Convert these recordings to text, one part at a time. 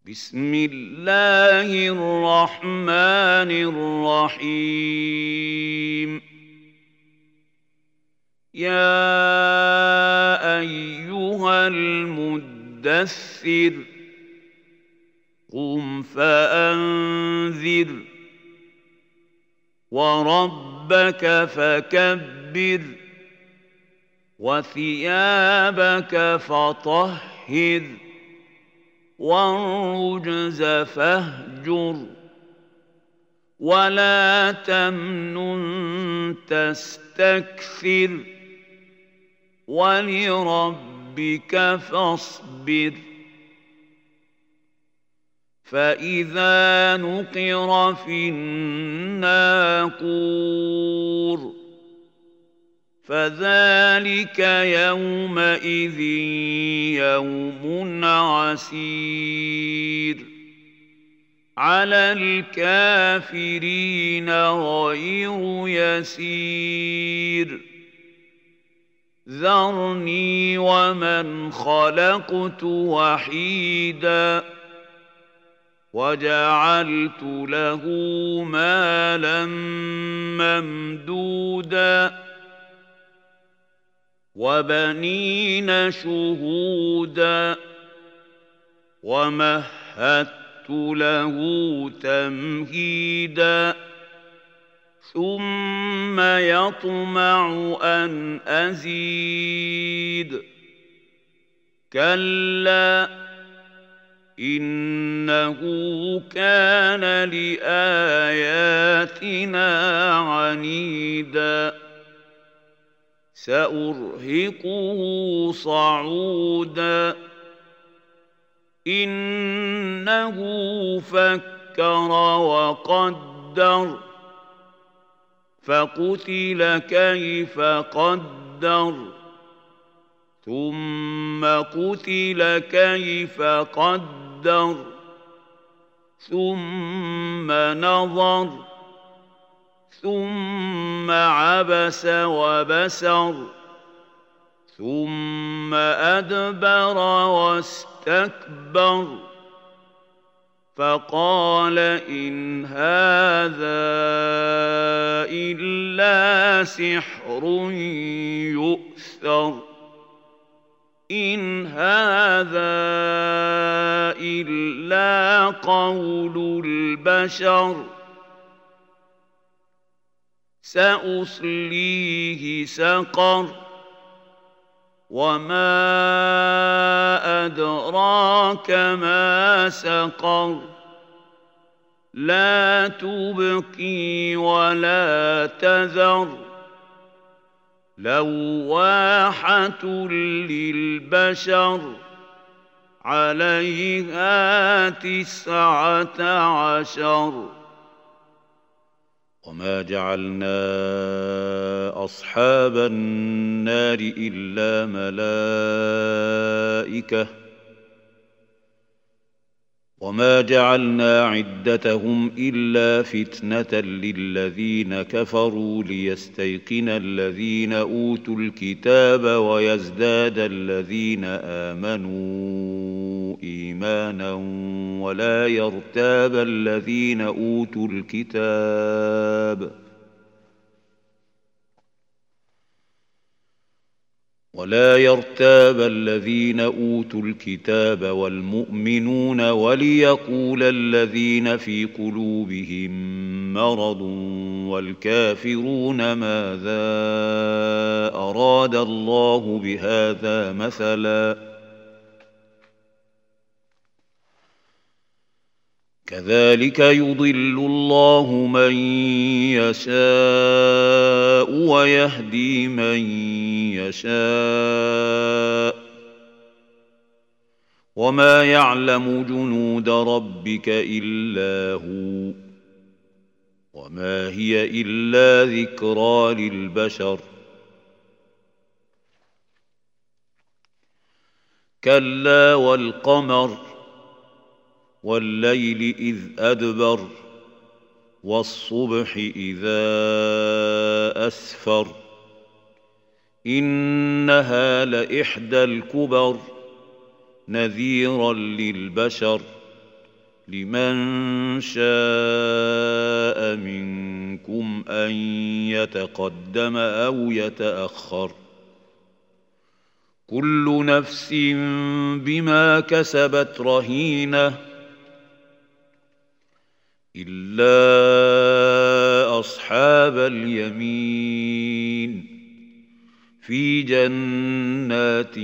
بسم الله الرحمن الرحيم. يا أيها المدثر قم فأنذر وربك فكبر وثيابك فطهر والرجز فاهجر ولا تمنن تستكثر ولربك فاصبر. فإذا نقر في الناقور فذلك يومئذ يوم عسير على الكافرين غير يسير. ذرني ومن خلقت وحيدا وجعلت له مالا ممدودا وبنين شهودا ومهدت له تمهيدا ثم يطمع أن أزيد. كلا إنه كان لآياتنا عنيدا سأرهقه صعودا إنه فكر وقدر فقتل كيف قدر ثم قتل كيف قدر ثم نظر ثم عبس وبسر ثم أدبر واستكبر فقال إن هذا إلا سحر يؤثر إن هذا إلا قول البشر سأصليه سقر وما أدراك ما سقر لا تبقي ولا تذر لواحة للبشر عليها 19. وما جعلنا أصحاب النار إلا ملائكة وما جعلنا عدتهم إلا فتنة للذين كفروا ليستيقن الذين أوتوا الكتاب ويزداد الذين آمنوا إيمانا ولا يرتاب الذين أوتوا الكتاب والمؤمنون وليقول الذين في قلوبهم مرض والكافرون ماذا أراد الله بهذا مثلا كذلك يضل الله من يشاء ويهدي من يشاء وما يعلم جنود ربك إلا هو وما هي إلا ذكرى للبشر. كلا والقمر والليل إذ أدبر والصبح إذا أسفر إنها لإحدى الكبر نذيرا للبشر لمن شاء منكم أن يتقدم أو يتأخر كل نفس بما كسبت رهينة إلا أصحاب اليمين في جنات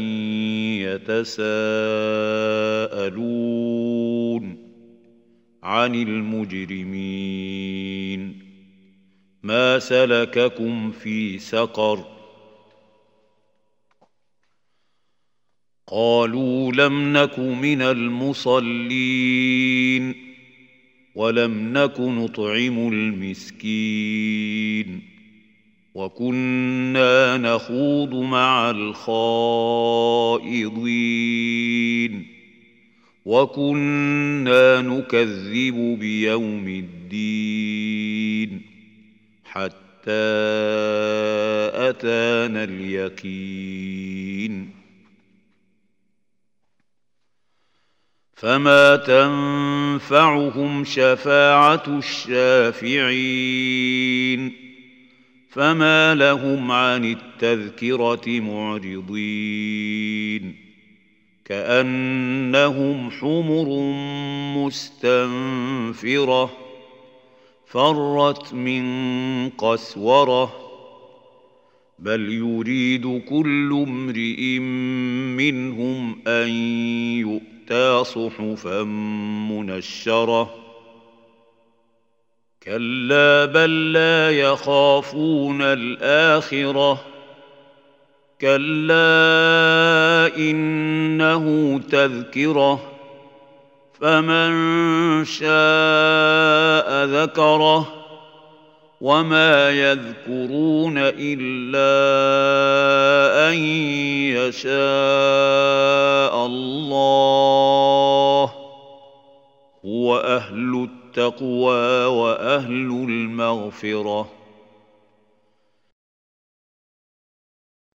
يتساءلون عن المجرمين ما سلككم في سقر قالوا لم نك من المصلين ولم نك نطعم المسكين وكنا نخوض مع الخائضين وكنا نكذب بيوم الدين حتى أتانا اليقين فما تنفعهم شفاعة الشافعين فما لهم عن التذكرة معرضين كأنهم حمر مستنفرة فرت من قسورة بل يريد كل امرئ منهم أن يؤتى صحفا منشرة كلا بل لا يخافون الآخرة كلا إنه تذكرة فمن شاء ذكره وما يذكرون إلا أن يشاء الله هو أهل التقوى وأهل المغفرة